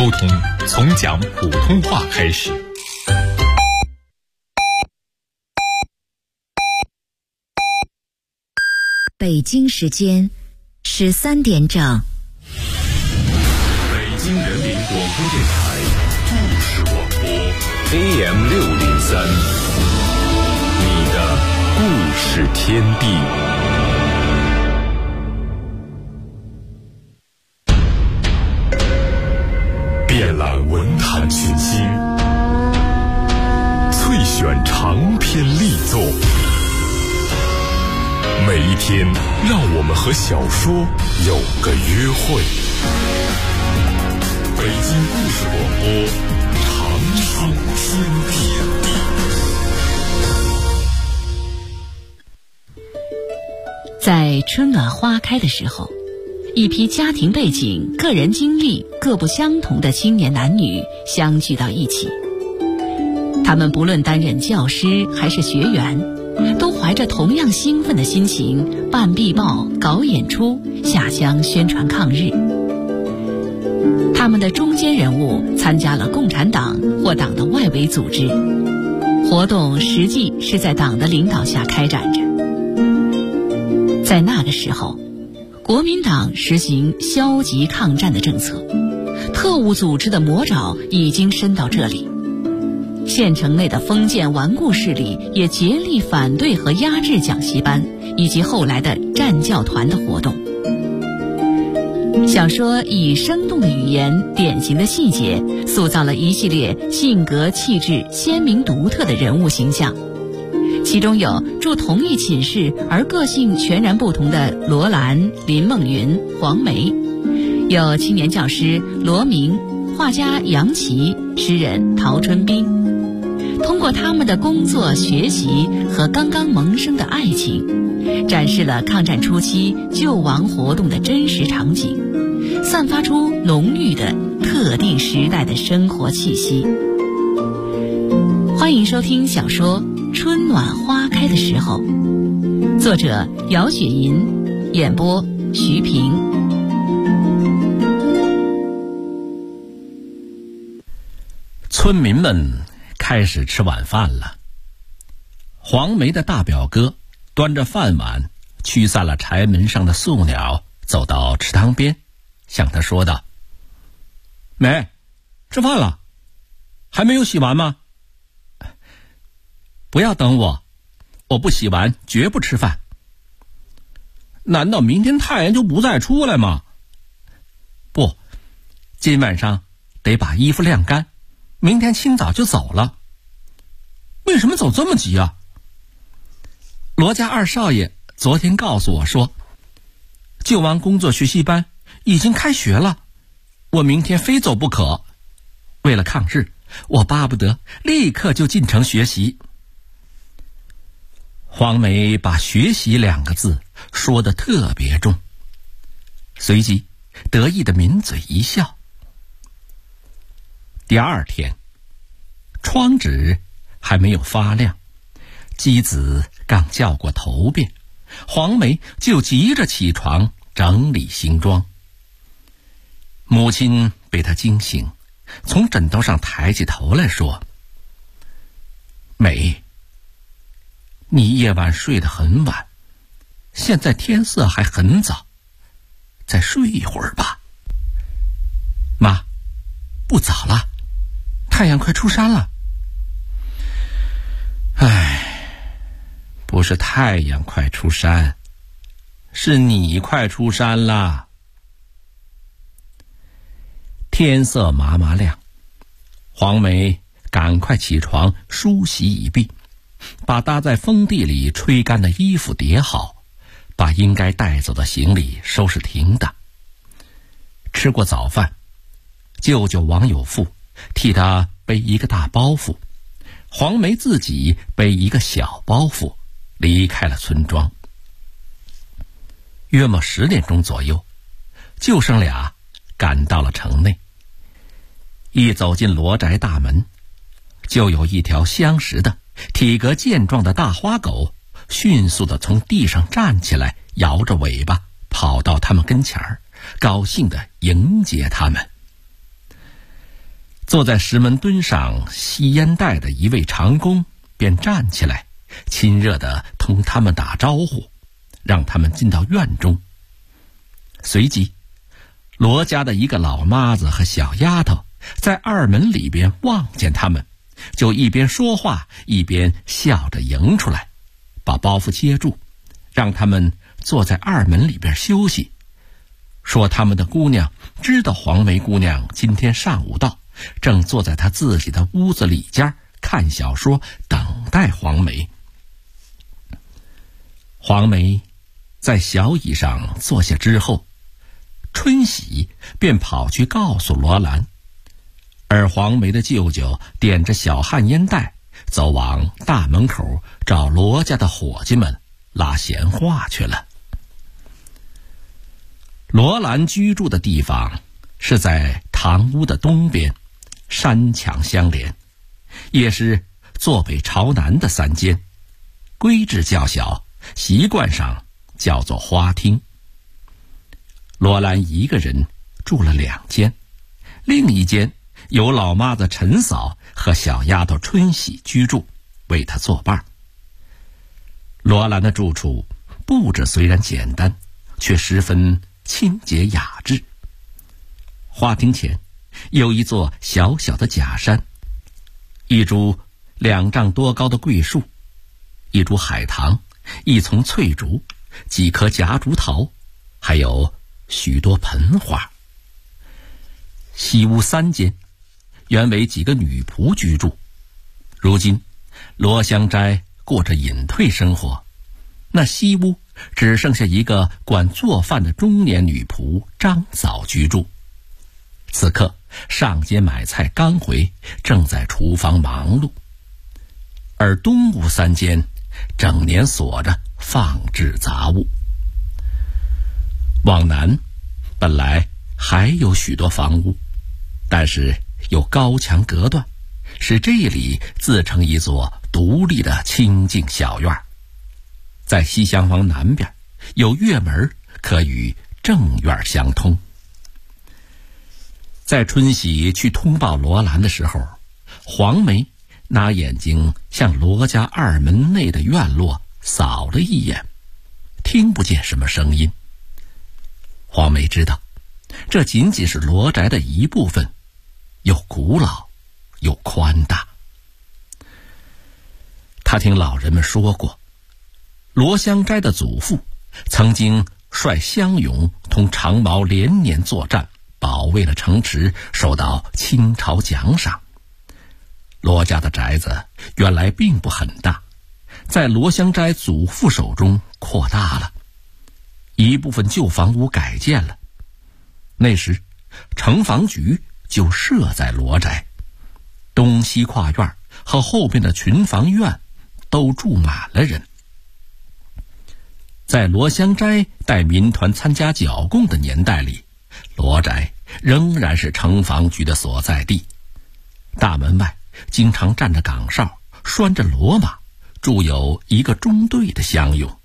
沟通从讲普通话开始。 北京时间13点整。 北京人民广播电台故事广播 AM603，你的故事天地。遍览文坛群星，萃选长篇力作。每一天，让我们和小说有个约会。北京故事广播，长春天地。 在春暖花开的时候，一批家庭背景、个人经历各不相同的青年男女相聚到一起。他们不论担任教师还是学员，都怀着同样兴奋的心情办壁报、搞演出、下乡宣传抗日。他们的中坚人物参加了共产党或党的外围组织，活动实际是在党的领导下开展着。在那个时候，国民党实行消极抗战的政策，特务组织的魔爪已经伸到这里。县城内的封建顽固势力也竭力反对和压制讲习班以及后来的战教团的活动。小说以生动的语言、典型的细节，塑造了一系列性格气质鲜明独特的人物形象。其中有住同一寝室而个性全然不同的罗兰、林梦云、黄梅，有青年教师罗明、画家杨琦、诗人陶春斌。通过他们的工作、学习和刚刚萌生的爱情，展示了抗战初期救亡活动的真实场景，散发出浓郁的特定时代的生活气息。欢迎收听小说《春暖花开的时候》，作者姚雪银，演播徐平。 村民们开始吃晚饭了。黄梅的大表哥端着饭碗驱散了柴门上的宿鸟，走到池塘边，向他说道：梅，吃饭了，还没有洗完吗？不要等我，我不洗完绝不吃饭。难道明天太阳就不再出来吗？不，今晚上得把衣服晾干，明天清早就走了。为什么走这么急啊？罗家二少爷昨天告诉我说，救亡工作学习班已经开学了，我明天非走不可。为了抗日，我巴不得立刻就进城学习。黄梅把学习2个字说得特别重，随即得意地抿嘴一笑。第二天，窗纸还没有发亮，鸡子刚叫过头遍，黄梅就急着起床整理行装。母亲被她惊醒，从枕头上抬起头来说：梅，你夜晚睡得很晚，现在天色还很早，再睡一会儿吧。妈，不早了，太阳快出山了。不是太阳快出山，是你快出山了。天色麻麻亮，黄梅赶快起床梳洗已毕，把搭在风地里吹干的衣服叠好，把应该带走的行李收拾停当。吃过早饭，舅舅王有富替他背一个大包袱，黄梅自己背一个小包袱，离开了村庄。约莫10点钟左右，舅甥俩赶到了城内。一走进罗宅大门，就有一条相识的体格健壮的大花狗迅速地从地上站起来，摇着尾巴跑到他们跟前儿，高兴地迎接他们。 坐在石门墩上吸烟袋的一位长工便站起来，亲热地同他们打招呼，让他们进到院中。随即罗家的一个老妈子和小丫头在二门里边望见他们，就一边说话一边笑着迎出来，把包袱接住，让他们坐在二门里边休息，说他们的姑娘知道黄梅姑娘今天上午到，正坐在她自己的屋子里间看小说，等待黄梅。黄梅在小椅上坐下之后，春喜便跑去告诉罗兰，而黄梅的舅舅点着小旱烟袋走往大门口找罗家的伙计们拉闲话去了。罗兰居住的地方是在堂屋的东边，山墙相连，也是坐北朝南的三间，规制较小，习惯上叫做花厅。罗兰一个人住了2间，另一间由老妈子陈嫂和小丫头春喜居住，为她作伴。罗兰的住处布置虽然简单，却十分清洁雅致。花厅前有一座小小的假山，一株2丈多高的桂树，一株海棠，一丛翠竹，几棵夹竹桃，还有许多盆花。西屋3间原为几个女仆居住，如今罗香斋过着隐退生活，那西屋只剩下一个管做饭的中年女仆张嫂居住。此刻上街买菜刚回，正在厨房忙碌。而东屋3间整年锁着，放置杂物。往南本来还有许多房屋，但是有高墙隔断，使这里自成一座独立的清静小院。在西厢房南边有月门，可与正院相通。在春喜去通报罗兰的时候，黄梅拿眼睛向罗家二门内的院落扫了一眼，听不见什么声音。黄梅知道这仅仅是罗宅的一部分，又古老又宽大。他听老人们说过，罗香斋的祖父曾经率湘勇同长毛连年作战，保卫了城池，受到清朝奖赏。罗家的宅子原来并不很大，在罗香斋祖父手中扩大了，一部分旧房屋改建了。那时城防局就设在罗宅，东西跨院和后边的群房院都住满了人。在罗香斋带民团参加剿共的年代里，罗宅仍然是城防局的所在地。大门外经常站着岗哨，拴着骡马，驻有一个中队的乡勇。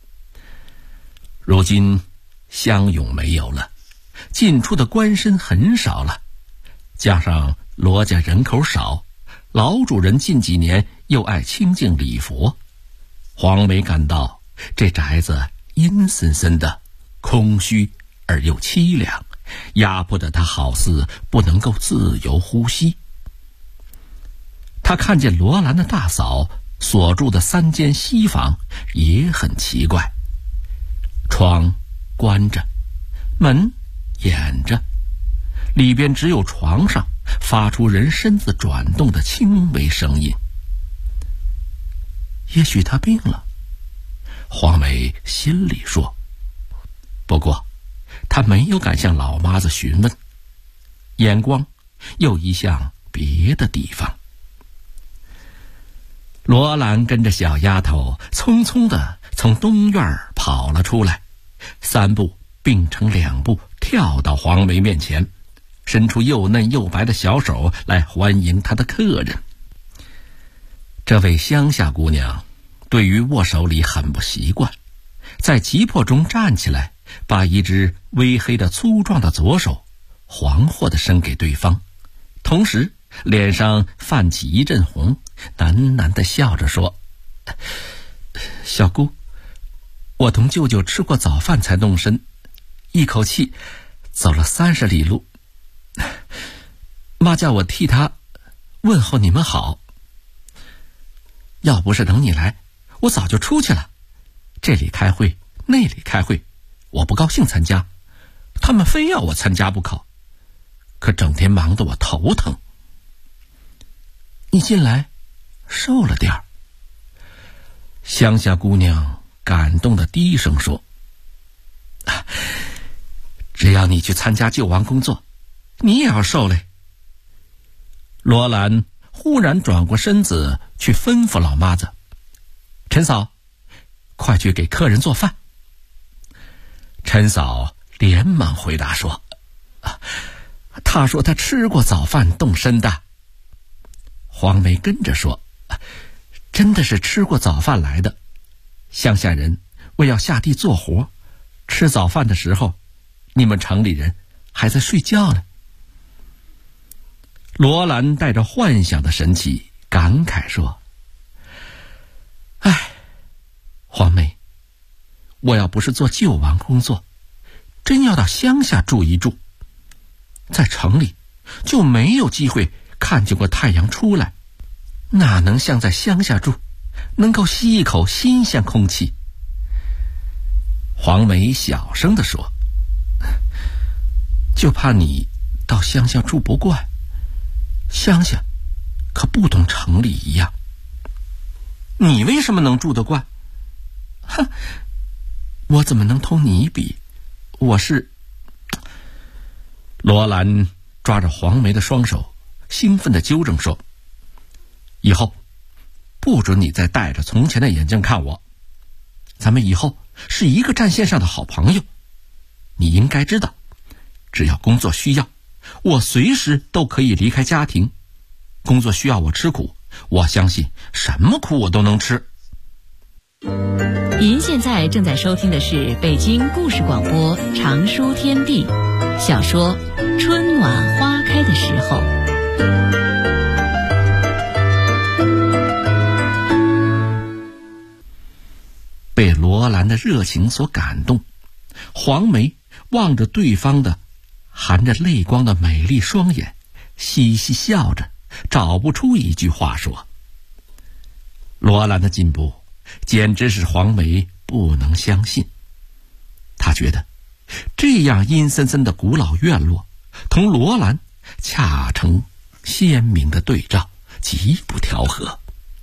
如今乡勇没有了，进出的官绅很少了，加上罗家人口少，老主人近几年又爱清静礼佛，黄梅感到这宅子阴森森的，空虚而又凄凉，压迫得他好似不能够自由呼吸。他看见罗兰的大嫂所住的3间西房也很奇怪，窗关着，门掩着，里边只有床上发出人身子转动的轻微声音。也许他病了，黄梅心里说。不过他没有敢向老妈子询问，眼光又移向别的地方。罗兰跟着小丫头匆匆地从东院跑了出来，3步并成2步跳到黄梅面前，伸出又嫩又白的小手来欢迎她的客人。这位乡下姑娘对于握手礼很不习惯，在急迫中站起来，把一只微黑的粗壮的左手惶惑地伸给对方，同时脸上泛起一阵红，喃喃地笑着说：“小姑，我同舅舅吃过早饭才动身，一口气走了30里路。妈叫我替他问候你们好。要不是等你来，我早就出去了。这里开会，那里开会，我不高兴参加，他们非要我参加不可，可整天忙得我头疼。你近来瘦了点儿。”乡下姑娘感动地低声说：“只要你去参加救亡工作，你也要瘦嘞。”罗兰忽然转过身子去吩咐老妈子：“陈嫂，快去给客人做饭。”陈嫂连忙回答说：“他说他吃过早饭动身的。”黄梅跟着说：“真的是吃过早饭来的。乡下人为要下地做活，吃早饭的时候，你们城里人还在睡觉呢。”罗兰带着幻想的神气感慨说：“哎，黄梅，我要不是做救亡工作，真要到乡下住一住，在城里就没有机会看见过太阳出来，哪能像在乡下住，能够吸一口新鲜空气。”黄梅小声地说：“就怕你到乡下住不惯，乡下可不同城里一样。你为什么能住得惯？”“哼，我怎么能同你比？我是……”罗兰抓着黄梅的双手，兴奋地纠正说：“以后不准你再戴着从前的眼镜看我，咱们以后是一个战线上的好朋友。你应该知道，只要工作需要，我随时都可以离开家庭。工作需要我吃苦，我相信什么苦我都能吃。” 您现在正在收听的是北京故事广播长书天地小说《春暖花开的时候》。 被罗兰的热情所感动，黄梅望着对方的含着泪光的美丽双眼，嘻嘻笑着，找不出一句话说。罗兰的进步简直是黄梅不能相信。她觉得这样阴森森的古老院落同罗兰恰成鲜明的对照，极不调和。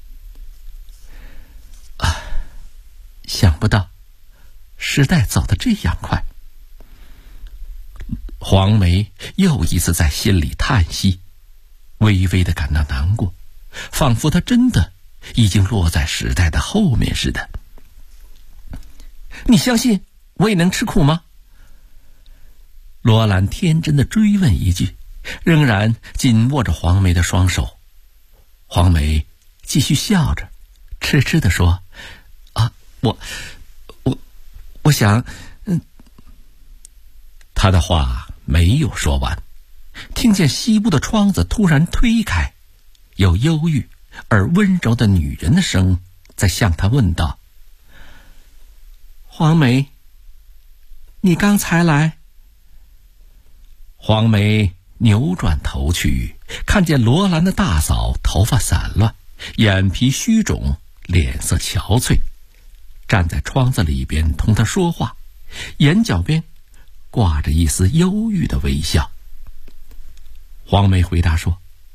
想不到时代走得这样快。黄梅又一次在心里叹息，微微地感到难过，仿佛她真的已经落在时代的后面似的。“你相信我也能吃苦吗？”罗兰天真地追问一句，仍然紧握着黄梅的双手。黄梅继续笑着，痴痴地说：“我想……”他的话没有说完，听见西屋的窗子突然推开，有忧郁而温柔的女人的声在向他问道：“黄梅，你刚才来？”黄梅扭转头去，看见罗兰的大嫂头发散乱，眼皮虚肿，脸色憔悴，站在窗子里边同他说话，眼角边挂着一丝忧郁的微笑。黄梅回答说：“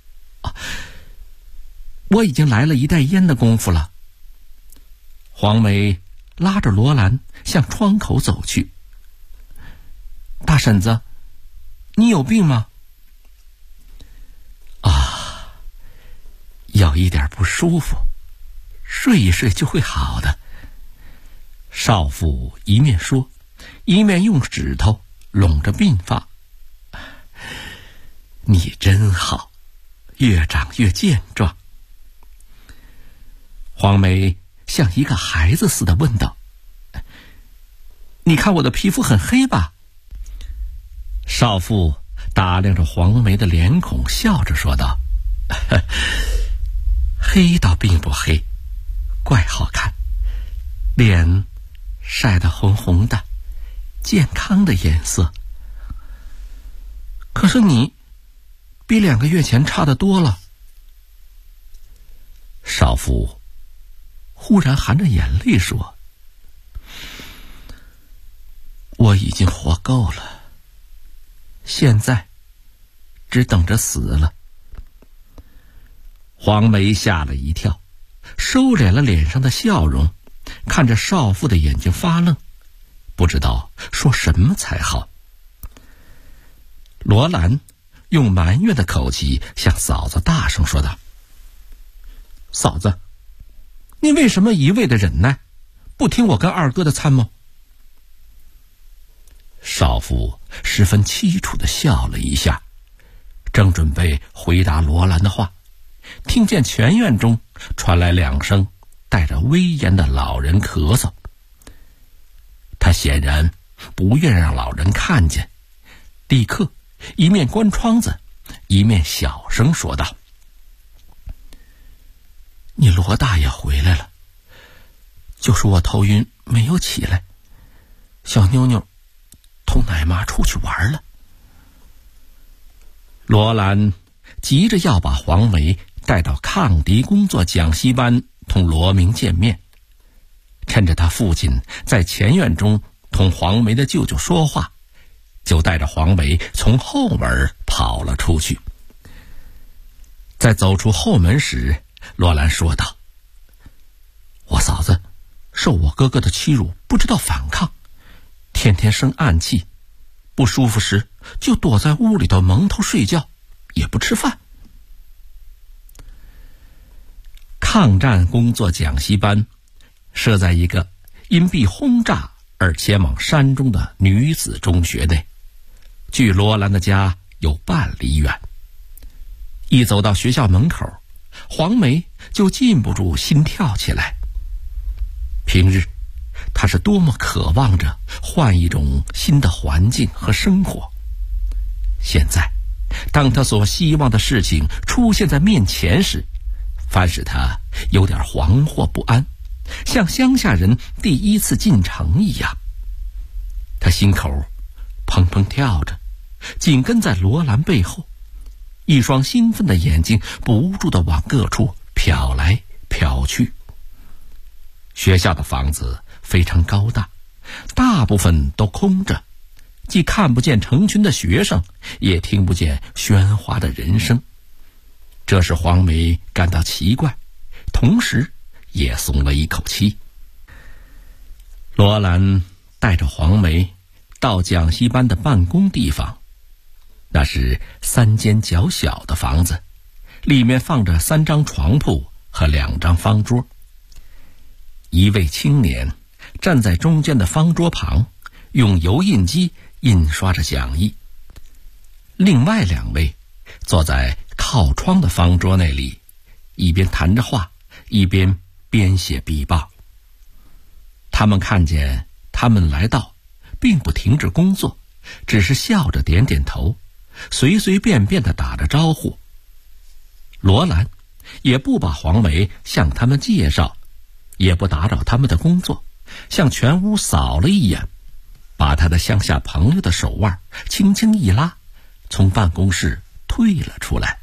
我已经来了一袋烟的功夫了。”黄梅拉着罗兰向窗口走去。“大婶子，你有病吗？”“有一点不舒服，睡一睡就会好的。”少妇一面说，一面用指头拢着鬓发。“你真好，越长越健壮。”黄梅像一个孩子似的问道：“你看我的皮肤很黑吧？”少妇打量着黄梅的脸孔，笑着说道：“ 黑倒并不黑，怪好看，脸晒得红红的，健康的颜色。可是你比2个月前差得多了。少妇忽然含着眼泪说：“我已经活够了，现在只等着死了。”黄梅吓了一跳，收敛了脸上的笑容，看着少妇的眼睛发愣，不知道说什么才好。罗兰用埋怨的口气向嫂子大声说道：“嫂子，你为什么一味的忍耐，不听我跟二哥的参谋？”少妇十分凄楚地笑了一下，正准备回答罗兰的话，听见前院中传来2声带着威严的老人咳嗽。他显然不愿让老人看见，立刻一面关窗子，一面小声说道：“你罗大爷回来了，就是我头晕没有起来，小妞妞同奶妈出去玩了。”罗兰急着要把黄梅带到抗敌工作讲习班同罗明见面，趁着他父亲在前院中同黄梅的舅舅说话，就带着黄梅从后门跑了出去。在走出后门时，罗兰说道：“我嫂子受我哥哥的欺辱，不知道反抗，天天生暗气，不舒服时就躲在屋里头蒙头睡觉，也不吃饭。”抗战工作讲习班设在一个因避轰炸而前往山中的女子中学内，距罗兰的家有半里远。一走到学校门口，黄梅就禁不住心跳起来。平日她是多么渴望着换一种新的环境和生活，现在当她所希望的事情出现在面前时，反使她有点惶惑不安，像乡下人第一次进城一样。她心口砰砰跳着，紧跟在罗兰背后，一双兴奋的眼睛不住地往各处瞟来瞟去。学校的房子非常高大，大部分都空着，既看不见成群的学生，也听不见喧哗的人声。这使黄梅感到奇怪，同时也松了一口气。罗兰带着黄梅到讲习班的办公地方，那是3间较小的房子，里面放着3张床铺和2张方桌。一位青年站在中间的方桌旁，用油印机印刷着讲义。另外2位坐在靠窗的方桌那里，一边谈着话，一边编写笔报。他们看见他们来到，并不停止工作，只是笑着点点头，随随便便地打着招呼。罗兰也不把黄梅向他们介绍，也不打扰他们的工作，向全屋扫了一眼，把他的乡下朋友的手腕轻轻一拉，从办公室退了出来。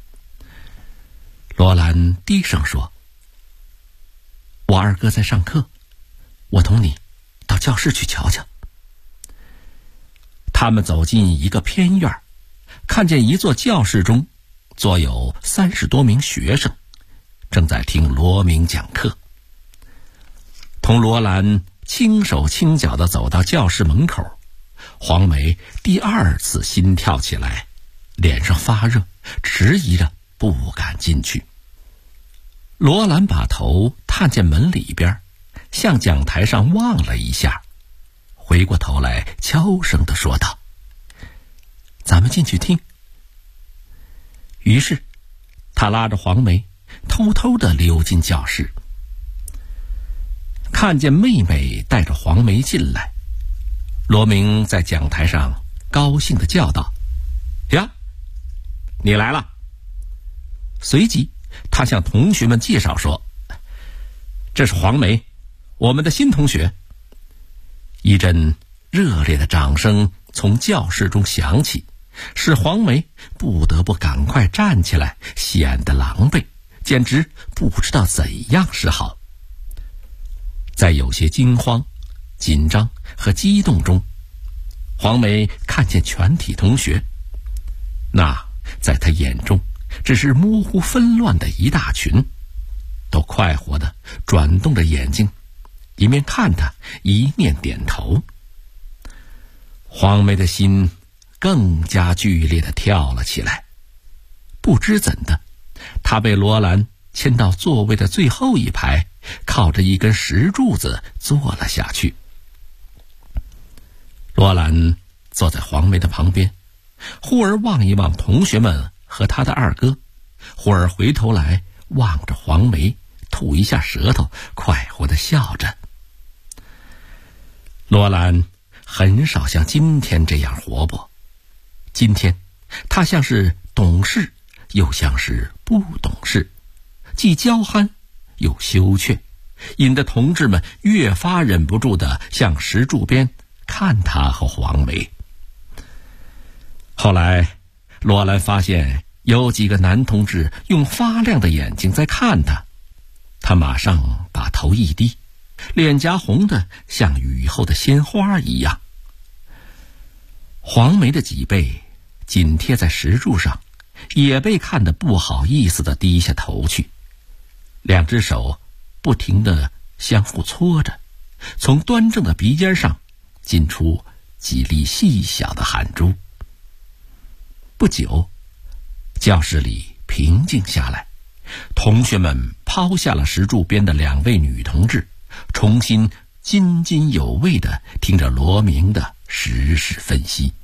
罗兰低声说：“我二哥在上课，我同你到教室去瞧瞧。”他们走进一个偏院，看见一座教室中坐有30多名学生，正在听罗明讲课。同罗兰轻手轻脚地走到教室门口，黄梅第2次心跳起来，脸上发热，迟疑着不敢进去。罗兰把头探见门里边，向讲台上望了一下，回过头来悄声地说道：“咱们进去听。”于是他拉着黄梅偷偷地溜进教室。看见妹妹带着黄梅进来，罗明在讲台上高兴地叫道：“呀，你来了！” 随即他向同学们介绍说：“这是黄梅，我们的新同学。”一阵热烈的掌声从教室中响起，使黄梅不得不赶快站起来，显得狼狈，简直不知道怎样是好。在有些惊慌、紧张和激动中，黄梅看见全体同学，那在她眼中只是模糊纷乱的一大群，都快活地转动着眼睛，一面看她，一面点头。黄梅的心更加剧烈地跳了起来。不知怎的，她被罗兰牵到座位的最后一排，靠着一根石柱子坐了下去。罗兰坐在黄梅的旁边，忽而望一望同学们和他的二哥，忽而回头来望着黄梅，吐一下舌头，快活地笑着。罗兰很少像今天这样活泼，今天他像是懂事，又像是不懂事，既娇憨又羞怯，引得同志们越发忍不住地向石柱边看他和黄梅。后来罗兰发现有几个男同志用发亮的眼睛在看他，他马上把头一低，脸颊红得像雨后的鲜花一样。黄梅的脊背紧贴在石柱上，也被看得不好意思地低下头去，两只手不停地相互搓着，从端正的鼻尖上进出几粒细小的汗珠。不久，教室里平静下来，同学们抛下了石柱边的两位女同志，重新津津有味地听着罗明的时事分析。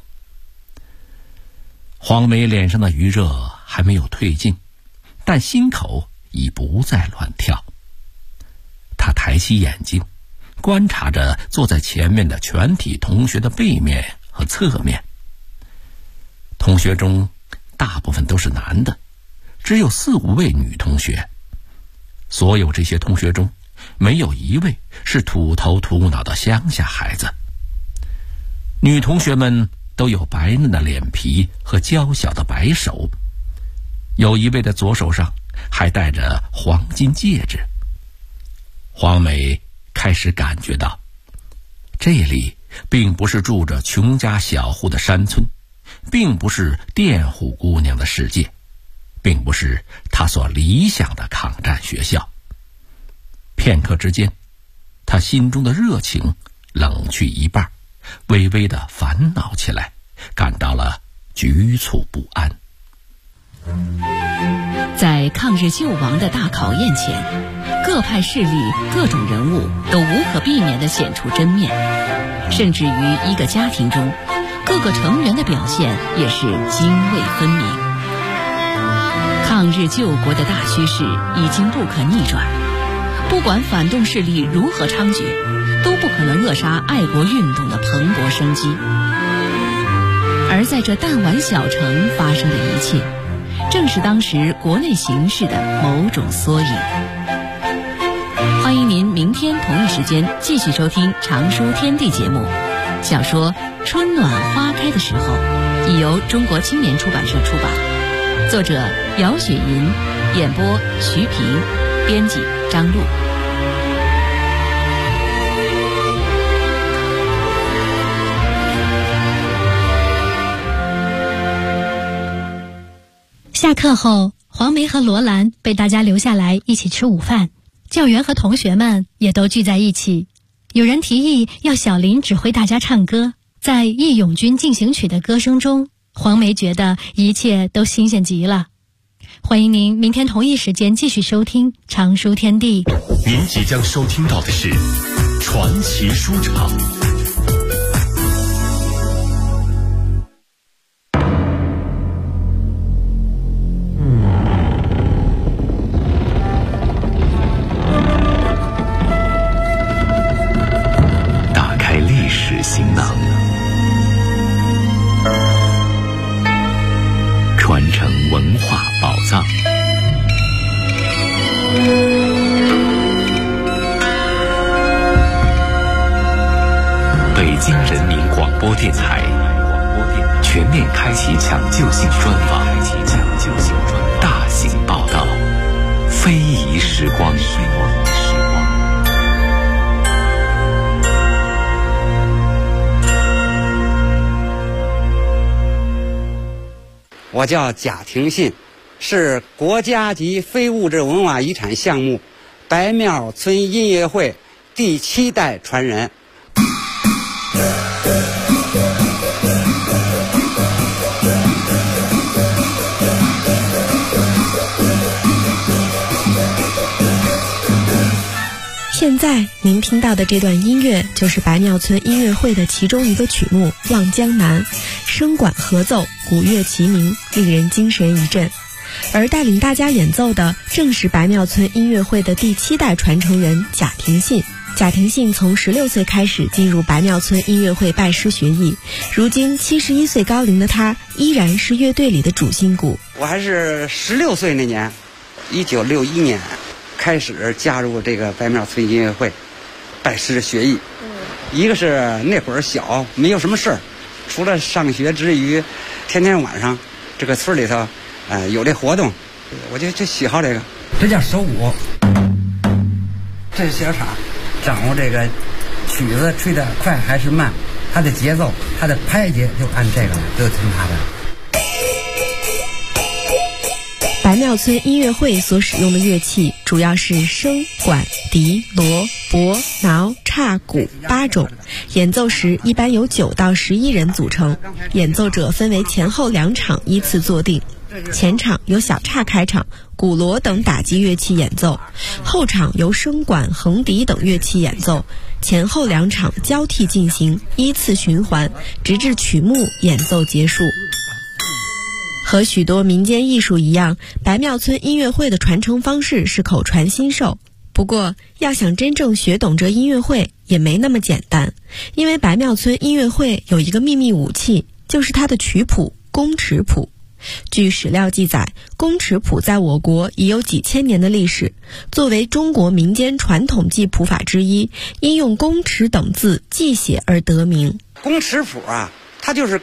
黄梅脸上的余热还没有退尽，但心口已不再乱跳。她抬起眼睛，观察着坐在前面的全体同学的背面和侧面。同学中大部分都是男的，只有4、5位女同学。所有这些同学中，没有一位是土头土脑的乡下孩子。女同学们都有白嫩的脸皮和娇小的白手，有一位的左手上还戴着黄金戒指。黄梅开始感觉到，这里并不是住着穷家小户的山村，并不是佃户姑娘的世界，并不是她所理想的抗战学校。片刻之间，她心中的热情冷去一半，微微的烦恼起来，感到了局促不安。 在抗日救亡的大考验前，各派势力、各种人物都无可避免地显出真面，甚至于一个家庭中，各个成员的表现也是泾渭分明。抗日救国的大趋势已经不可逆转，不管反动势力如何猖獗，都不可能扼杀爱国运动的蓬勃生机。而在这弹丸小城发生的一切，正是当时国内形势的某种缩影。欢迎您明天同一时间继续收听《常书天地》节目。小说《春暖花开的时候》已由中国青年出版社出版，作者姚雪银，演播徐平，编辑张璐。 下课后，黄梅和罗兰被大家留下来一起吃午饭，教员和同学们也都聚在一起。有人提议要小林指挥大家唱歌，在《义勇军进行曲》的歌声中，黄梅觉得一切都新鲜极了。欢迎您明天同一时间继续收听《常书天地》。 您即将收听到的是传奇书场。行囊，传承文化宝藏， 播电台，全面开启抢救性专访，大型报道，非遗时光。 我叫贾廷信，是国家级非物质文化遗产项目白庙村音乐会第7代传人。 现在您听到的这段音乐就是白庙村音乐会的其中一个曲目《望江南》，声管合奏，鼓乐齐鸣，令人精神一振。而带领大家演奏的正是白庙村音乐会的第7代传承人贾廷信。贾廷信从16岁开始进入白庙村音乐会拜师学艺，如今71岁高龄的他依然是乐队里的主心骨。 我还是16岁那年，1961年开始加入这个白庙村音乐会，拜师学艺。一个是那会儿小，没有什么事儿，除了上学之余，天天晚上这个村里头，有这活动，我就喜好这个。这叫手鼓，这是小场，掌握这个曲子吹得快还是慢，它的节奏，它的拍节就按这个来，都听它的。 白庙村音乐会所使用的乐器主要是笙、管、笛、锣、钹、挠、叉、鼓8种，演奏时一般由9到11人组成，演奏者分为前后2场依次坐定。前场由小叉开场，鼓锣等打击乐器演奏，后场由笙管、横笛等乐器演奏，前后2场交替进行，依次循环，直至曲目演奏结束。和许多民间艺术一样，白庙村音乐会的传承方式是口传心授。不过，要想真正学懂这音乐会也没那么简单，因为白庙村音乐会有一个秘密武器，就是它的曲谱宫尺谱。据史料记载，宫尺谱在我国已有几千年的历史，作为中国民间传统记谱法之一，因用宫尺等字记写而得名。 宫尺谱啊，它就是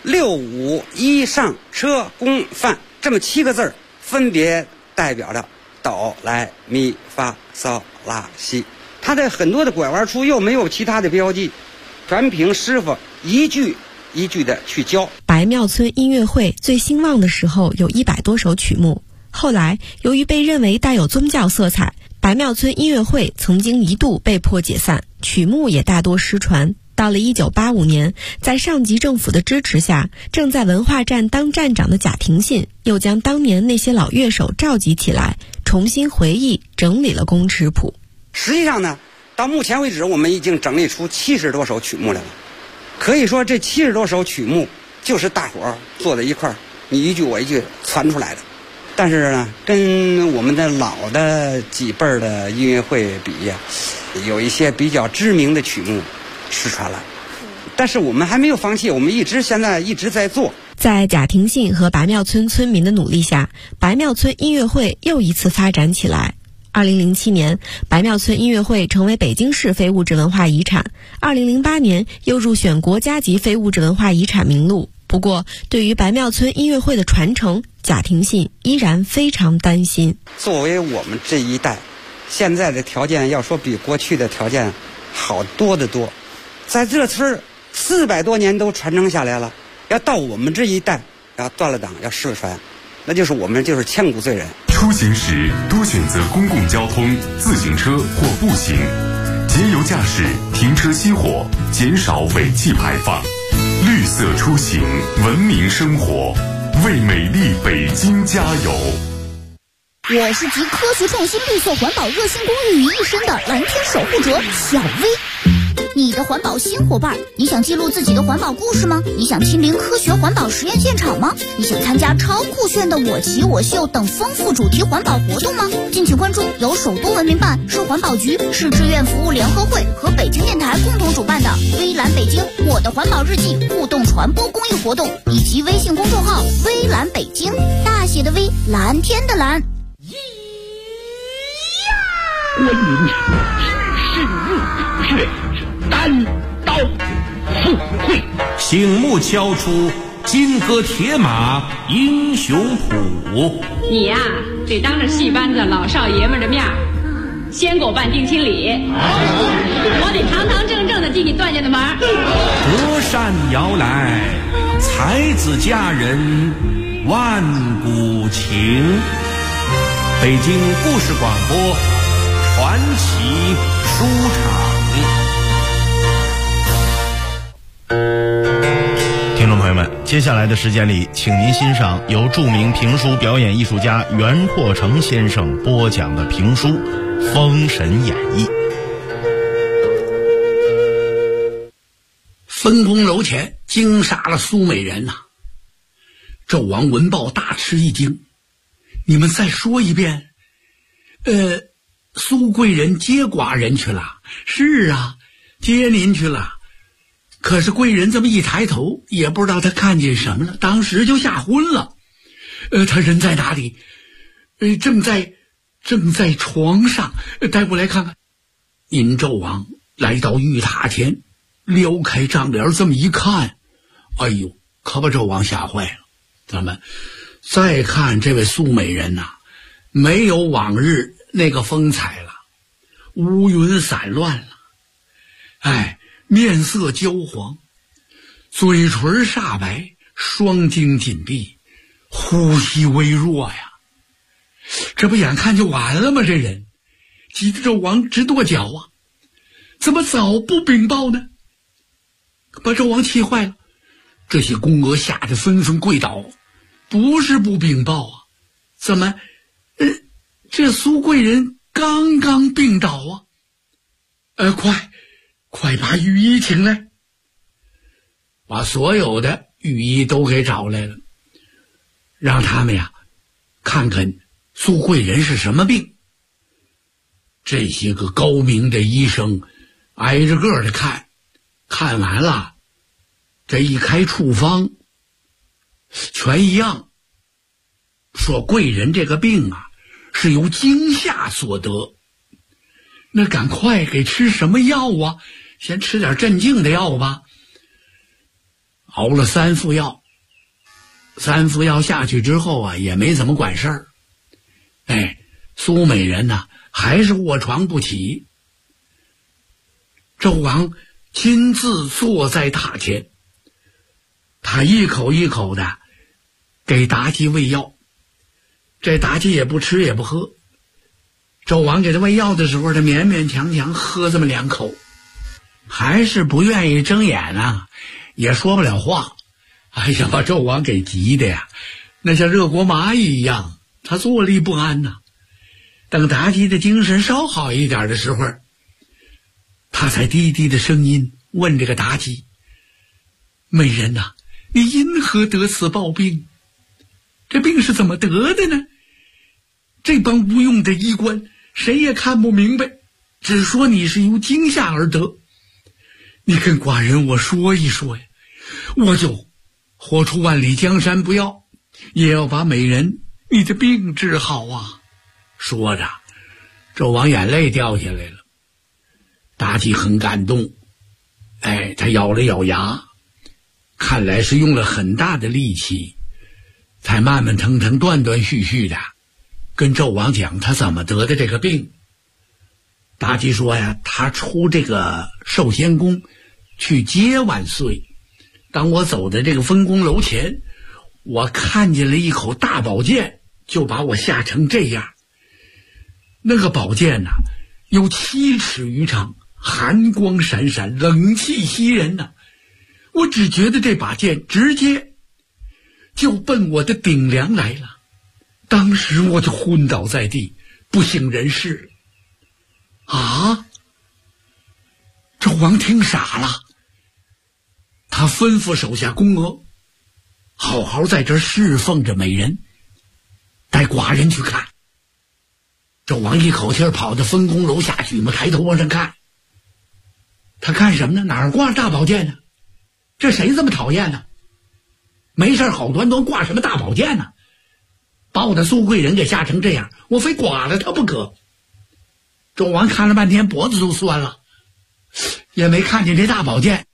6、5、1上车宫范这么7个字儿，分别代表着哆来咪发嗦拉西。它的很多的拐弯处又没有其他的标记，全凭师傅一句一句的去教。 白庙村音乐会最兴旺的时候有100多首曲目，后来由于被认为带有宗教色彩，白庙村音乐会曾经一度被迫解散，曲目也大多失传。到了1985年，在上级政府的支持下，正在文化站当站长的贾廷信又将当年那些老乐手召集起来，重新回忆整理了宫尺谱。 实际上呢，到目前为止我们已经整理出70多首曲目来了。可以说这70多首曲目就是大伙儿坐在一块儿，你一句我一句传出来的。但是呢，跟我们的老的几辈儿的音乐会比呀，有一些比较知名的曲目失传了，但是我们还没有放弃，我们现在一直在做。 在贾廷信和白庙村村民的努力下，白庙村音乐会又一次发展起来。2007年，白庙村音乐会成为北京市非物质文化遗产，2008年又入选国家级非物质文化遗产名录。不过，对于白庙村音乐会的传承，贾廷信依然非常担心。 作为我们这一代，现在的条件要说比过去的条件好多得多，在这村400多年都传承下来了，要到我们这一代要断了档要失传，那就是我们就是千古罪人。 出行时多选择公共交通、自行车或步行，节油驾驶，停车熄火，减少尾气排放，绿色出行，文明生活，为美丽北京加油。 我是集科学创新、绿色环保、热心公益于一身的蓝天守护者小薇。你的环保新伙伴，你想记录自己的环保故事吗？你想亲临科学环保实验现场吗？你想参加超酷炫的我骑我秀等丰富主题环保活动吗？敬请关注由首都文明办、市环保局、市志愿服务联合会和北京电台共同主办的微蓝北京我的环保日记互动传播公益活动，以及微信公众号微蓝北京，大写的微，蓝天的蓝。 观音知识入血，单刀醒目敲出金戈铁马英雄谱。 你呀，得当着戏班子老少爷们的面先给我办定亲礼，我得堂堂正正的进你段家的门。 隔山遥来，才子佳人万古情。北京故事广播传奇书场。 听众朋友们，接下来的时间里，请您欣赏由著名评书表演艺术家袁阔成先生播讲的评书《封神演义》。 分宫楼前惊杀了苏美人呐！纣王闻报大吃一惊，你们再说一遍。苏贵人接寡人去了。是啊，接您去了。可是贵人这么一抬头，也不知道他看见什么了，当时就吓昏了。他人在哪里？正在床上。带过来看看。殷纣王来到玉塔前，撩开帐帘这么一看，哎呦，可把纣王吓坏了。咱们再看这位苏美人呐，没有往日那个风采了，乌云散乱了。面色焦黄，嘴唇煞白，双睛紧闭，呼吸微弱呀。这不眼看就完了吗？这人急得纣王直跺脚啊！怎么早不禀报呢？把纣王气坏了。这些宫娥吓得纷纷跪倒，不是不禀报啊，怎么这苏贵人刚刚病倒啊！快把御医请来。把所有的御医都给找来了，让他们呀看看苏贵人是什么病。这些个高明的医生挨着个的看完了，这一开处方全一样，说贵人这个病啊是由惊吓所得。那赶快给吃什么药啊？先吃点镇静的药吧。熬了3副药下去之后啊，也没怎么管事儿。苏美人呢还是卧床不起。纣王亲自坐在榻前，他一口一口的给妲己喂药。这妲己也不吃也不喝。纣王给他喂药的时候，他勉勉强强喝这么2口，还是不愿意睁眼啊，也说不了话。哎呀，把纣王给急的呀，那像热锅蚂蚁一样，他坐立不安呐。等妲己的精神稍好一点的时候，他才低低的声音问这个妲己：“美人呐，你因何得此暴病？这病是怎么得的呢？这帮无用的医官谁也看不明白，只说你是由惊吓而得。你跟寡人我说一说呀，我就活出万里江山不要，也要把美人你的病治好啊。”说着，纣王眼泪掉下来了。妲己很感动，他咬了咬牙，看来是用了很大的力气，才慢慢腾腾断断续续的跟纣王讲他怎么得的这个病。妲己说呀，他出这个寿仙宫去接万岁，当我走的这个分宫楼前，我看见了一口大宝剑，就把我吓成这样。那个宝剑呢，有7尺余长，寒光闪闪，冷气袭人呐。我只觉得这把剑直接就奔我的顶梁来了，当时我就昏倒在地，不省人事。啊！纣王听傻了，他吩咐手下宫娥好好在这侍奉着美人，带寡人去看。纣王一口气跑到分宫楼下去嘛，抬头往上看。他看什么呢？哪儿挂大宝剑呢？这谁这么讨厌呢？没事好端端挂什么大宝剑呢？把我的苏贵人给吓成这样，我非剐了他不可。纣王看了半天，脖子都酸了，也没看见这大宝剑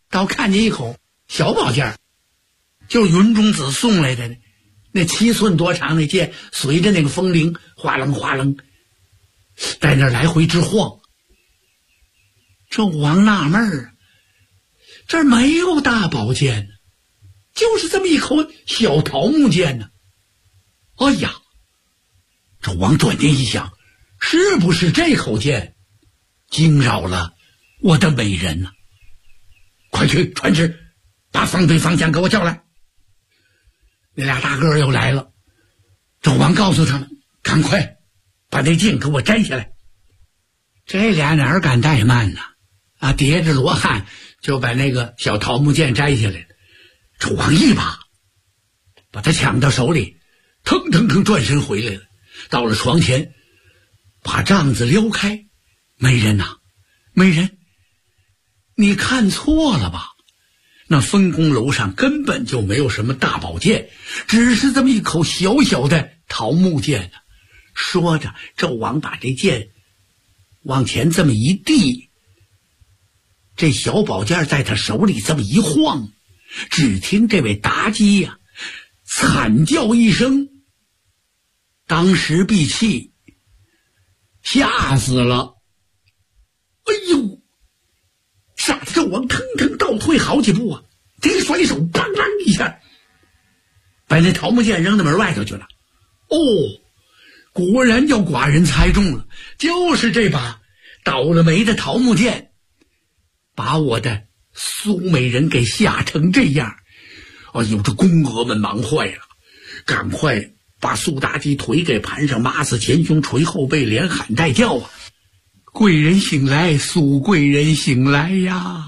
倒看见一口小宝剑，就是云中子送来的那7寸多长那剑，随着那个风铃哗楞哗楞在那来回直晃。纣王纳闷儿，这没有大宝剑呢，就是这么一口小桃木剑呢。哎呀，纣王转念一想，是不是这口剑惊扰了我的美人呢？快去传旨，把方队方将给我叫来。那俩大个又来了，纣王告诉他们，赶快把那剑给我摘下来。这俩哪敢怠慢呢？叠着罗汉就把那个小桃木剑摘下来了。纣王一把把他抢到手里，腾腾腾转身回来了，到了床前，把帐子撩开。美人呐，美人，你看错了吧？那分宫楼上根本就没有什么大宝剑，只是这么一口小小的桃木剑。说着，纣王把这剑往前这么一递，这小宝剑在他手里这么一晃，只听这位妲己呀惨叫一声，当时闭气，吓死了。哎呦！吓得纣王腾腾倒退好几步啊！这一甩手，梆啷一下，把那桃木剑扔到门外头去了。哦，果然叫寡人猜中了，就是这把倒了霉的桃木剑，把我的苏美人给吓成这样。哎呦，这宫娥们忙坏了，赶快把苏妲己腿给盘上，抹死前胸，捶后背，连喊带叫啊！贵人醒来，苏贵人醒来呀！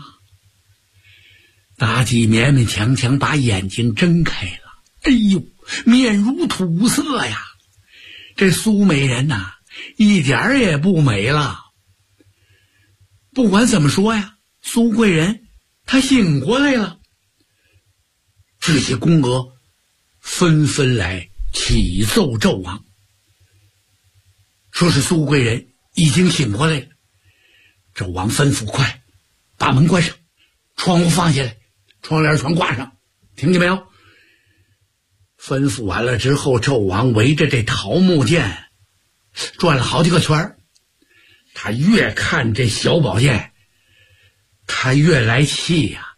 妲己勉勉强强把眼睛睁开了，哎呦，面如土色呀！这苏美人呐，一点儿也不美了。不管怎么说呀，苏贵人她醒过来了。这些宫娥纷纷来启奏纣王，说是苏贵人已经醒过来了。纣王吩咐，快把门关上，窗户放下来，窗帘全挂上，听见没有？吩咐完了之后，纣王围着这桃木剑转了好几个圈。他越看这小宝剑，他越来气呀！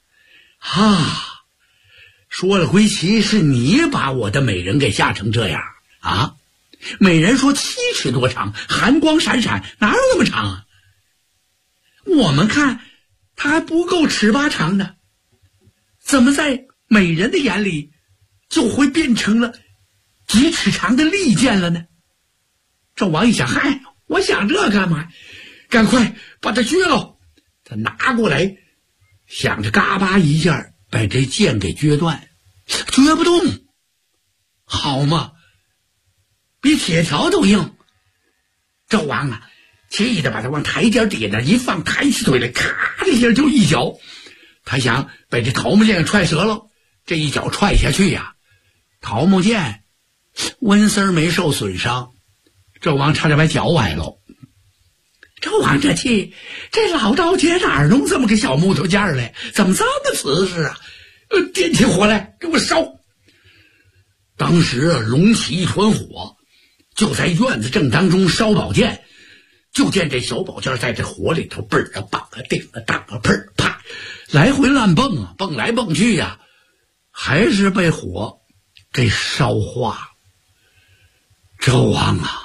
说了归齐，是你把我的美人给吓成这样啊！美人说7尺多长，寒光闪闪，哪有那么长啊？我们看他还不够尺8长呢，怎么在美人的眼里就会变成了几尺长的利剑了呢？纣王一想，嗨，我想这干嘛？赶快把它撅了。他拿过来，想着嘎巴一下把这剑给撅断，撅不动，好嘛，比铁条都硬。纣王啊，气得把他往台阶底下一放，抬起腿来，咔的一下就一脚。他想把这桃木剑踹折了，这一脚踹下去呀，桃木剑温丝没受损伤，纣王差点把脚崴了。纣王这气，这老道姐哪儿弄这么个小木头件来？怎么这么瓷实啊？点起火来给我烧！当时隆起一团火，就在院子正当中烧宝剑，就见这小宝剑在这火里头嘣儿啊、梆啊、顶啊、当啊、砰啪来回乱蹦啊，蹦来蹦去呀，还是被火给烧化。纣王啊，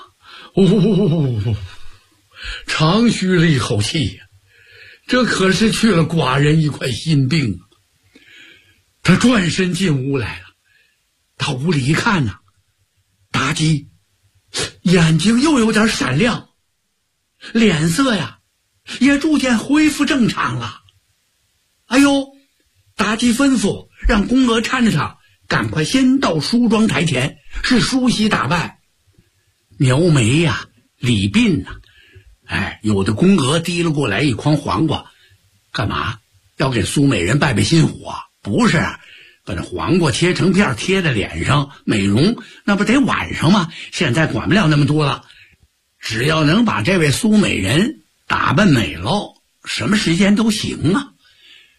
长吁了一口气呀，这可是去了寡人一块心病啊！他转身进屋来了，到屋里一看呐，妲己眼睛又有点闪亮，脸色呀也逐渐恢复正常了。哎呦，妲己吩咐让宫娥搀着他，赶快先到梳妆台前，是梳洗打扮。描眉呀、理鬓呐，有的宫娥提了过来一筐黄瓜，干嘛？要给苏美人拜拜新火？不是，把那黄瓜切成片贴在脸上美容，那不得晚上吗？现在管不了那么多了，只要能把这位苏美人打扮美喽，什么时间都行啊。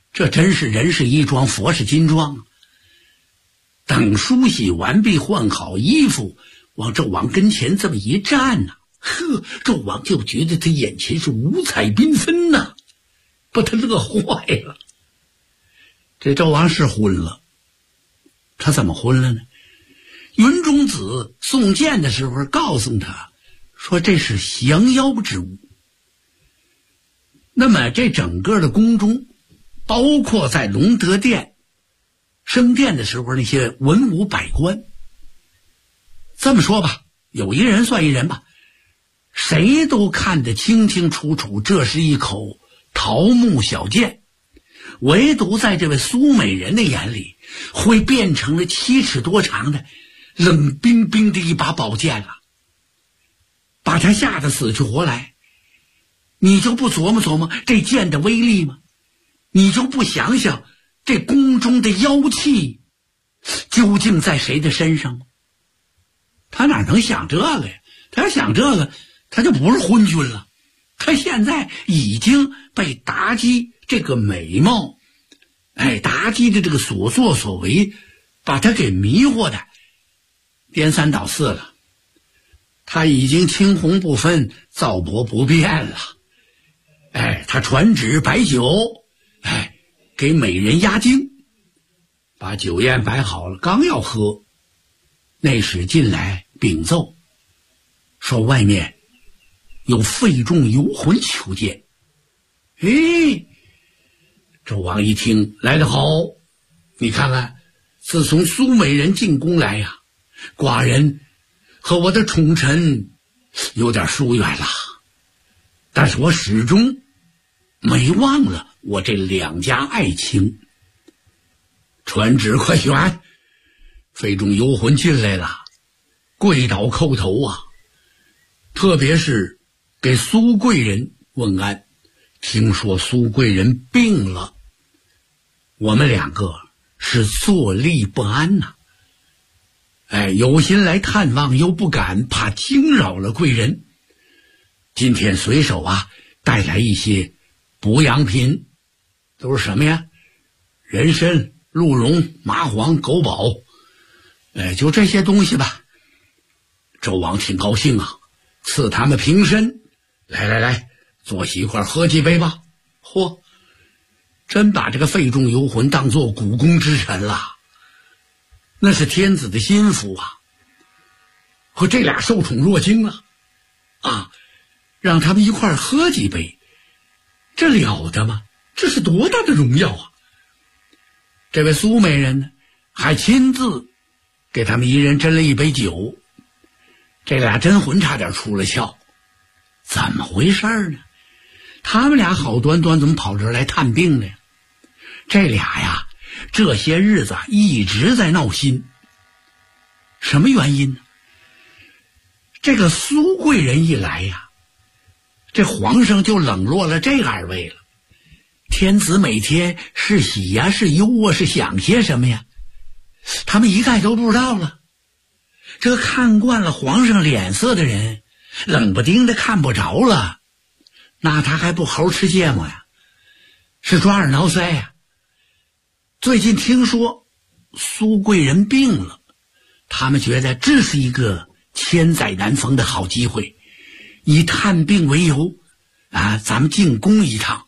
这真是人是衣装，佛是金装。等梳洗完毕，换好衣服，往纣王跟前这么一站呐，纣王就觉得他眼前是五彩缤纷呐，把他乐坏了。这纣王是昏了，他怎么昏了呢？云中子送剑的时候告诉他说这是降妖之物。那么这整个的宫中，包括在隆德殿升殿的时候那些文武百官，这么说吧，有一人算一人吧，谁都看得清清楚楚，这是一口桃木小剑，唯独在这位苏美人的眼里，会变成了7尺多长的冷冰冰的一把宝剑了，把他吓得死去活来。你就不琢磨琢磨这剑的威力吗？你就不想想这宫中的妖气究竟在谁的身上吗？他哪能想这个呀？他要想这个，他就不是昏君了。他现在已经被妲己这个美貌，妲己的这个所作所为，把他给迷惑的颠三倒四了。他已经青红不分，皂薄不变了。他传旨摆酒，给美人压惊，把酒宴摆好了，刚要喝，内史进来禀奏，说外面有费仲游魂求见。纣王一听，来得好，你看看，自从苏美人进宫来呀，寡人和我的宠臣有点疏远了，但是我始终没忘了我这两家爱情。传旨快选，费仲游魂进来了，跪倒叩头啊，特别是给苏贵人问安，听说苏贵人病了，我们两个是坐立不安呐。有心来探望，又不敢，怕惊扰了贵人。今天随手带来一些补养品，都是什么呀？人参、鹿茸、麻黄、狗宝，就这些东西吧。纣王挺高兴啊，赐他们平身。来，坐起一块喝几杯吧。嚯，真把这个费仲游魂当作股肱之臣了，那是天子的心腹啊。和这俩受宠若惊了让他们一块喝几杯，这了得吗？这是多大的荣耀啊！这位苏美人呢，还亲自给他们一人斟了一杯酒，这俩真魂差点出了窍。怎么回事呢？他们俩好端端怎么跑这儿来探病的呀？这俩呀，这些日子一直在闹心。什么原因呢？这个苏贵人一来呀，这皇上就冷落了这二位了。天子每天是喜呀，是忧啊，是想些什么呀？他们一概都不知道了。这看惯了皇上脸色的人，冷不丁的看不着了，那他还不猴吃芥末呀？是抓耳挠腮呀？最近听说苏贵人病了，他们觉得这是一个千载难逢的好机会，以探病为由咱们进宫一趟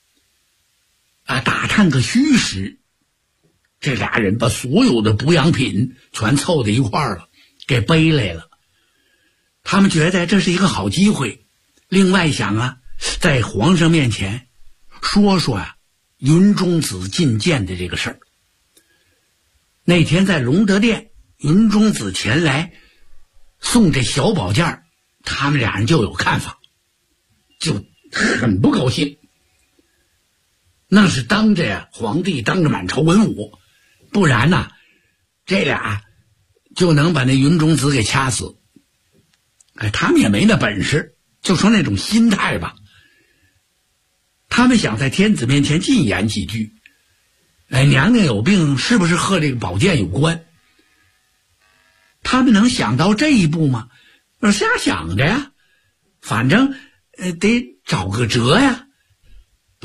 打探个虚实。这俩人把所有的补养品全凑在一块儿了，给背来了。他们觉得这是一个好机会，另外想在皇上面前说说云中子进谏的这个事儿。那天在隆德殿，云中子前来送这小宝剑，他们俩人就有看法，就很不高兴。那是当着皇帝，当着满朝文武，不然这俩就能把那云中子给掐死。他们也没那本事，就说那种心态吧。他们想在天子面前进言几句，娘娘有病是不是和这个宝剑有关？他们能想到这一步吗？瞎想着呀，反正得找个辙呀。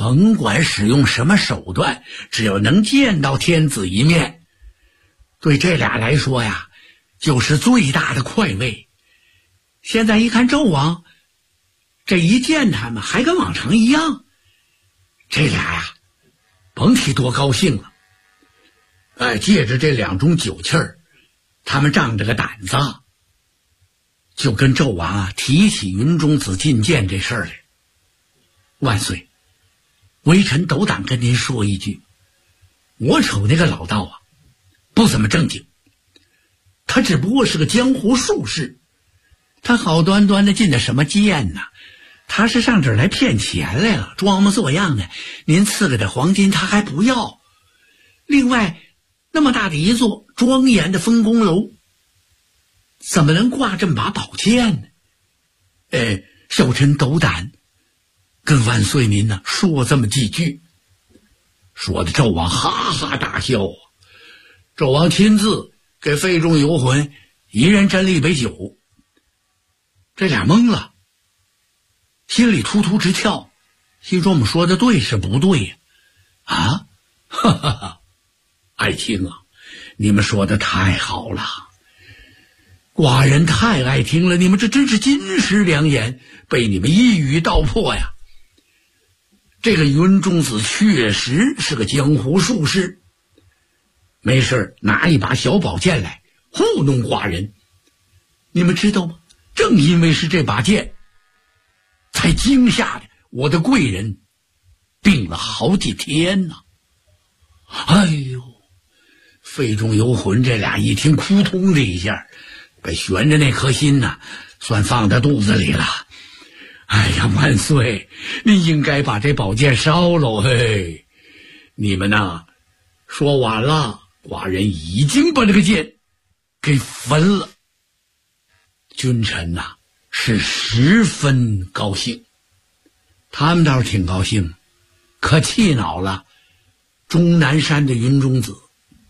甭管使用什么手段，只要能见到天子一面，对这俩来说呀，就是最大的快慰。现在一看纣王，这一见他们还跟往常一样，这俩呀，甭提多高兴了。借着这2盅酒气儿，他们仗着个胆子，就跟纣王提起云中子觐见这事儿来。万岁，微臣斗胆跟您说一句，我瞅那个老道不怎么正经，他只不过是个江湖术士，他好端端的进的什么谏呢？他是上这儿来骗钱来了，装模作样的。您赐给的黄金他还不要，另外那么大的一座庄严的丰功楼，怎么能挂这么把宝剑呢？小臣斗胆跟万岁您呢说这么几句。说的纣王哈哈大笑啊！纣王亲自给费仲游魂一人斟了一杯酒，这俩懵了，心里突突直跳，心说我们说的对是不对呀？哈哈哈！爱卿啊，你们说的太好了，寡人太爱听了，你们这真是金石良言，被你们一语道破呀。这个云中子确实是个江湖术士，没事拿一把小宝剑来糊弄寡人。你们知道吗？正因为是这把剑，才惊吓的我的贵人病了好几天呢。哎呦，费仲游魂这俩一听，扑通的一下，被悬着那颗心呢，算放在肚子里了。哎呀，万岁，您应该把这宝剑烧了。嘿，你们呐，说晚了，寡人已经把这个剑给焚了。君臣呐，是十分高兴，他们倒是挺高兴，可气恼了终南山的云中子。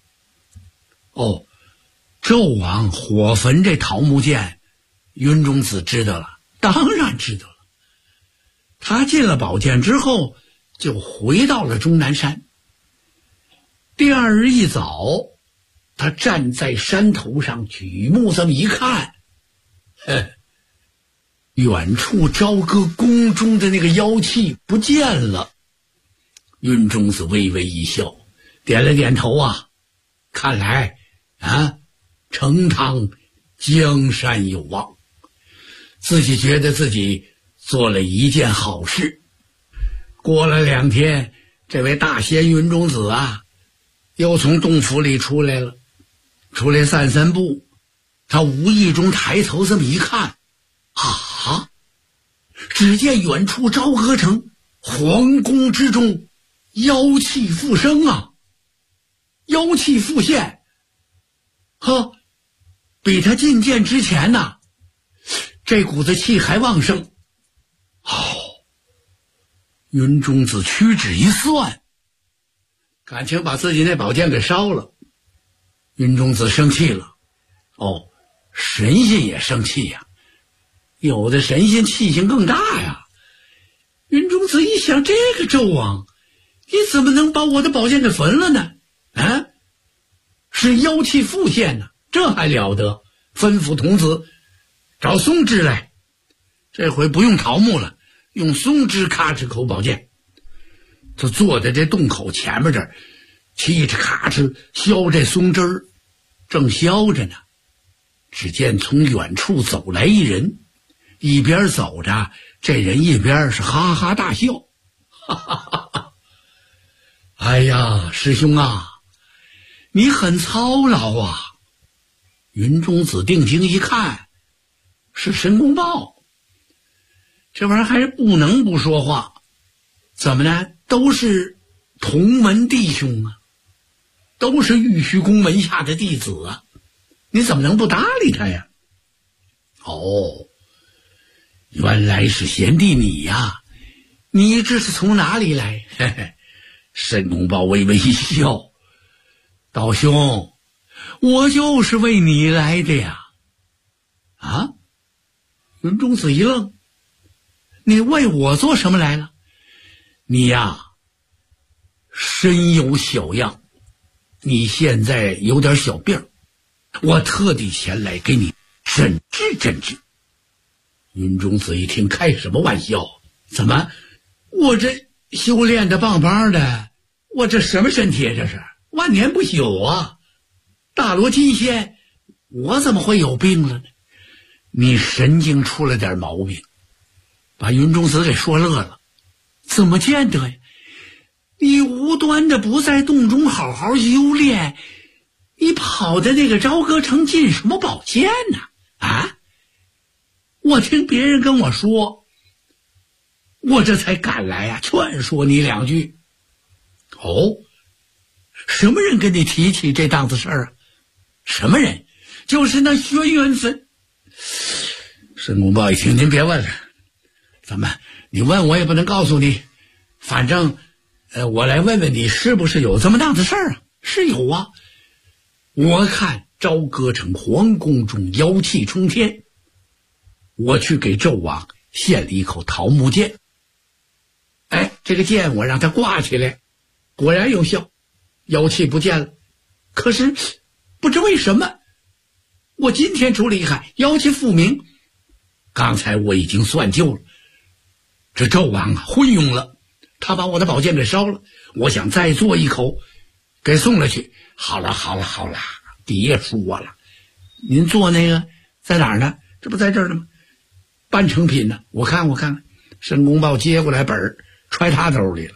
纣王火焚这桃木剑，云中子知道了，当然知道了。他进了宝剑之后，就回到了终南山。第二日一早，他站在山头上，举目这么一看，远处朝歌宫中的那个妖气不见了。云中子微微一笑，点了点头啊，看来成汤江山有望，自己觉得自己做了一件好事。过了2天，这位大仙云中子又从洞府里出来了，出来散散步。他无意中抬头这么一看，只见远处朝歌城皇宫之中妖气复生妖气复现。比他觐见之前呢，这股子气还旺盛。云中子屈指一算，感情把自己那宝剑给烧了。云中子生气了，神仙也生气呀，有的神仙气性更大呀。云中子一想，这个纣王，你怎么能把我的宝剑给焚了呢？是妖气复现呢，这还了得！吩咐童子找松枝来，这回不用桃木了，用松枝咔哧口宝剑。他坐在这洞口前面这儿，嘁哧咔哧削这松枝儿，正削着呢，只见从远处走来一人，一边走着，这人一边是哈哈大笑。哎呀，师兄啊，你很操劳啊。云中子定睛一看，是申公豹。这玩意儿还是不能不说话，怎么呢？都是同门弟兄啊，都是玉虚宫门下的弟子啊，你怎么能不搭理他呀？原来是贤弟你呀，你这是从哪里来？申公豹微微一笑，道兄，我就是为你来的呀。云中子一愣，你为我做什么来了？ 你呀，身有小恙，你现在有点小病，我特地前来给你诊治诊治。云中子一听，开什么玩笑？怎么，我这修炼的棒棒的，我这什么身体啊？这是万年不朽啊！大罗金仙，我怎么会有病了呢？你神经出了点毛病，把云中子给说乐了。怎么见得呀？你无端的不在洞中好好修炼，你跑到那个朝歌城进什么宝剑呢？啊！我听别人跟我说，我这才赶来呀，劝说你两句。哦，什么人跟你提起这档子事儿啊？什么人？就是那轩辕坟。申公豹一听，您别问了，怎么你问我也不能告诉你，反正我来问问你，是不是有这么档子事儿啊？是有啊，我看朝歌城皇宫中妖气冲天，我去给纣王献了一口桃木剑，这个剑我让他挂起来，果然有效，妖气不见了。可是不知为什么，我今天出来一看，妖气复明。刚才我已经算旧了，这纣王啊昏庸了，他把我的宝剑给烧了，我想再做一口给送了去。好了，别说了，您做那个在哪儿呢？这不在这儿呢吗？半成品呢，我看。申公豹接过来本儿，揣他兜里了。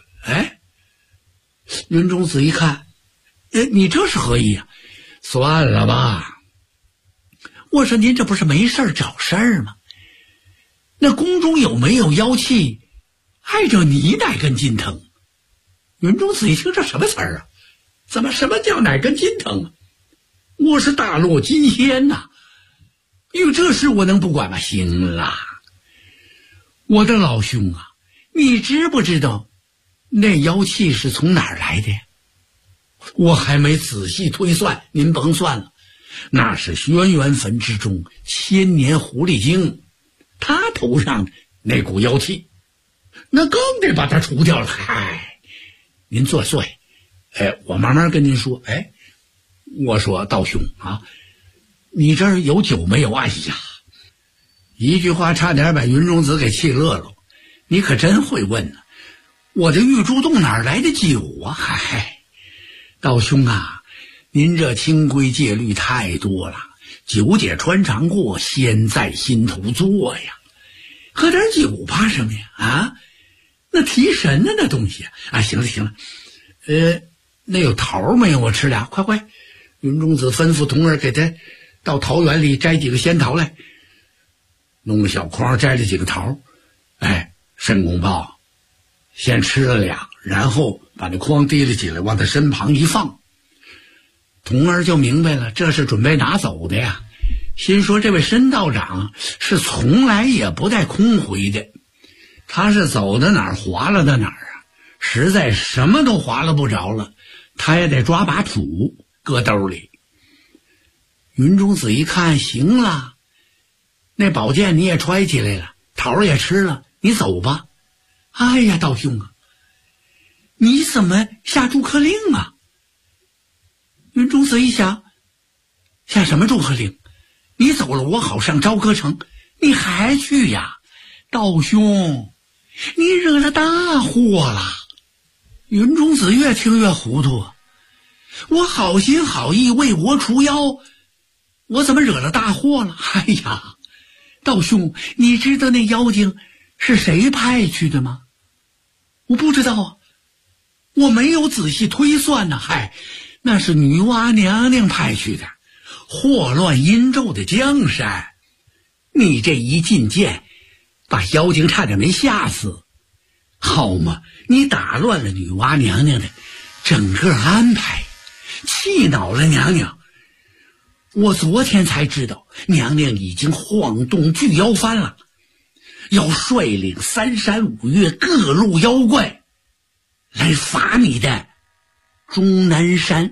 云中子一看，你这是何意啊？算了吧，我说您这不是没事找事儿吗？那宫中有没有妖气，碍着你哪根筋疼？云中子一听，这什么词儿啊？怎么什么叫哪根筋疼啊？我是大罗金仙呐，因为这事我能不管吗？行啦，我的老兄啊，你知不知道那妖气是从哪儿来的呀？我还没仔细推算，您甭算了，那是轩辕坟之中千年狐狸精他头上那股妖气，那更得把它除掉了。您作祟，我慢慢跟您说。我说道兄啊，你这儿有酒没有？哎呀，一句话差点把云中子给气乐了。你可真会问呢，我这玉珠洞哪来的酒啊？道兄啊，您这清规戒律太多了，酒解穿肠过，先在心头做呀。喝点酒怕什么呀？那提神的那东西啊！行了，那有桃没有？我吃俩，快！云中子吩咐童儿给他到桃园里摘几个仙桃来，弄个小筐摘了几个桃。申公豹先吃了俩，然后把那筐提了起来，往他身旁一放。童儿就明白了，这是准备拿走的呀。心说这位申道长是从来也不带空回的，他是走到哪儿划拉到哪儿啊，实在什么都划拉不着了，他也得抓把土搁兜里。云中子一看，行了，那宝剑你也揣起来了，桃也吃了，你走吧。道兄啊，你怎么下逐客令啊？云中子一想，下什么逐客令？你走了，我好上朝歌城，你还去呀？道兄，你惹了大祸了。云中子越听越糊涂，我好心好意为国除妖，我怎么惹了大祸了？道兄，你知道那妖精是谁派去的吗？我不知道啊，我没有仔细推算呢。那是女娲娘娘派去的，祸乱阴纣的江山。你这一进谏，把妖精差点没吓死，好嘛，你打乱了女娲娘娘的整个安排，气恼了娘娘。我昨天才知道，娘娘已经晃动巨妖幡了，要率领3山5岳各路妖怪来伐你的终南山。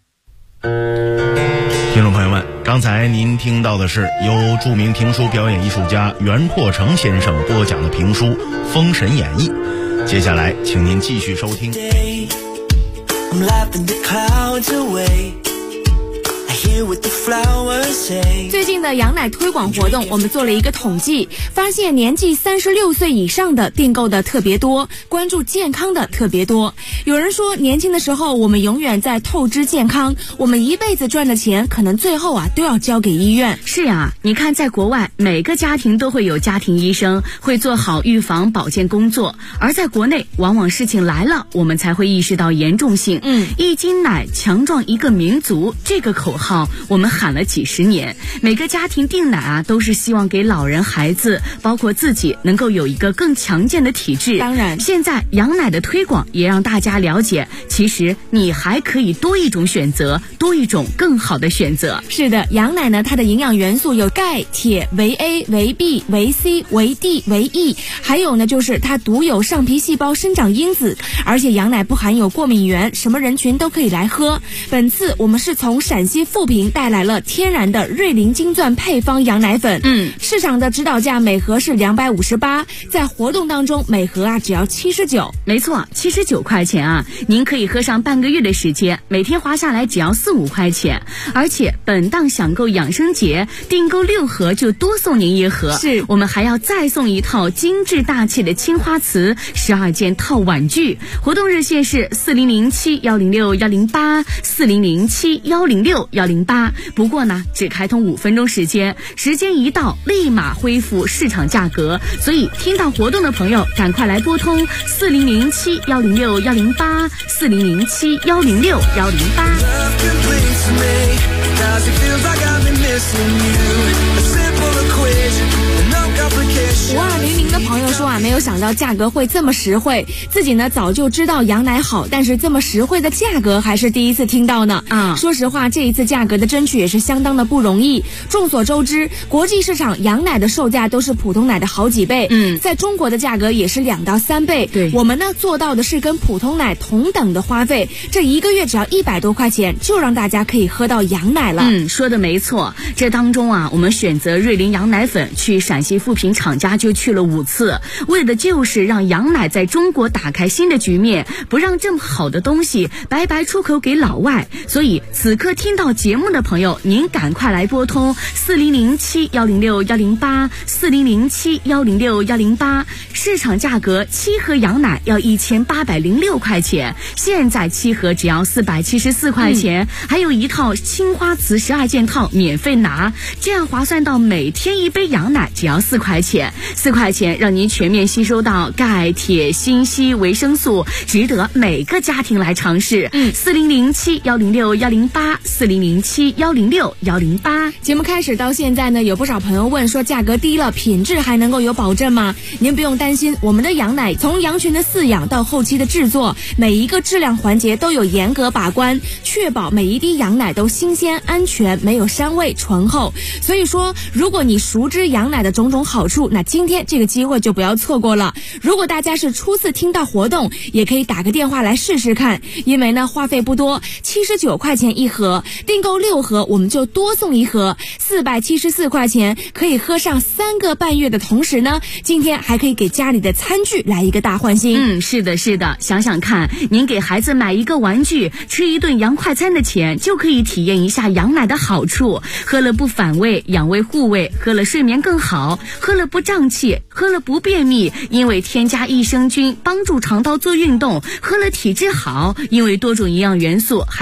听众朋友们，刚才您听到的是由著名评书表演艺术家袁阔成先生播讲的评书《封神演义》。 接下来请您继续收听。 最近的羊奶推广活动，我们做了一个统计，发现年纪36岁以上的订购的特别多，关注健康的特别多。有人说，年轻的时候我们永远在透支健康，我们一辈子赚的钱可能最后都要交给医院。 是呀，你看在国外，每个家庭都会有家庭医生，会做好预防保健工作，而在国内往往事情来了，我们才会意识到严重性。一斤奶强壮一个民族，这个口号我们喊了几十年，每个家庭订奶都是希望给老人、孩子，包括自己能够有一个更强健的体质。 当然， 现在羊奶的推广也让大家了解，其实你还可以多一种选择，多一种更好的选择。 是的，羊奶呢，它的营养元素有钙、铁、维 A、维 B、维 C、维 D、维 E， 还有呢就是它独有上皮细胞生长因子，而且羊奶不含有过敏原，什么人群都可以来喝。本次我们是从陕西富平带来了天然的瑞林金钻配方羊奶粉，市场的指导价每盒是258，在活动当中每盒只要79。 没错，79块钱您可以喝上半个月的时间，每天划下来只要4-5块钱，而且本档享购养生节订购6盒就多送您1盒， 是我们还要再送一套精致大气的青花瓷12件套碗具。活动热线是4007-106-108 4007-106-108，不过呢只开通5分钟时间，时间一到立马恢复市场价格，所以听到活动的朋友赶快来拨通4007-106-108 4007-106-108。 5200的朋友说没有想到价格会这么实惠，自己呢早就知道羊奶好，但是这么实惠的价格还是第一次听到呢。说实话，这一次价格的争取也是相当的不容易。众所周知，国际市场羊奶的售价都是普通奶的好几倍，在中国的价格也是2到3倍。 对， 我们呢做到的是跟普通奶同等的花费，这1个月只要100多块钱，就让大家可以喝到羊奶了。 说的没错，这当中我们选择瑞林羊奶粉去陕西富平厂家就去了5次，为的就是让羊奶在中国打开新的局面，不让这么好的东西白白出口给老外。所以此刻听到节目的朋友，您赶快来拨通4007-106-108 4007-106-108，市场价格7盒羊奶要1806块钱，现在7盒只要474块钱，还有一套青花瓷12件套免费拿，这样划算到每天1杯羊奶只要4块钱，4块钱让您全面吸收到钙、铁、锌、硒、维生素，值得每个家庭来尝试。4007-106-108 4007-106-108。 节目开始到现在呢，有不少朋友问说，价格低了，品质还能够有保证吗？您不用担心，我们的羊奶从羊群的饲养到后期的制作，每一个质量环节都有严格把关，确保每一滴羊奶都新鲜、安全，没有膻味、醇厚。所以说，如果你熟知羊奶的种种好处，那今天这个机会就不要错过了。如果大家是初次听到活动，也可以打个电话来试试看，因为呢花费不多，79块钱1盒，订购6盒我们就多送1盒，474块钱可以喝上3个半月的同时呢，今天还可以给家里的餐具来一个大换新。 是的，想想看，您给孩子买一个玩具，吃一顿洋快餐的钱，就可以体验一下羊奶的好处，喝了不反胃，养胃护胃，喝了睡眠更好，喝了不胀气，喝了不便秘，因为添加益生菌帮助肠道做运动，喝了体质好，因为多种营养元素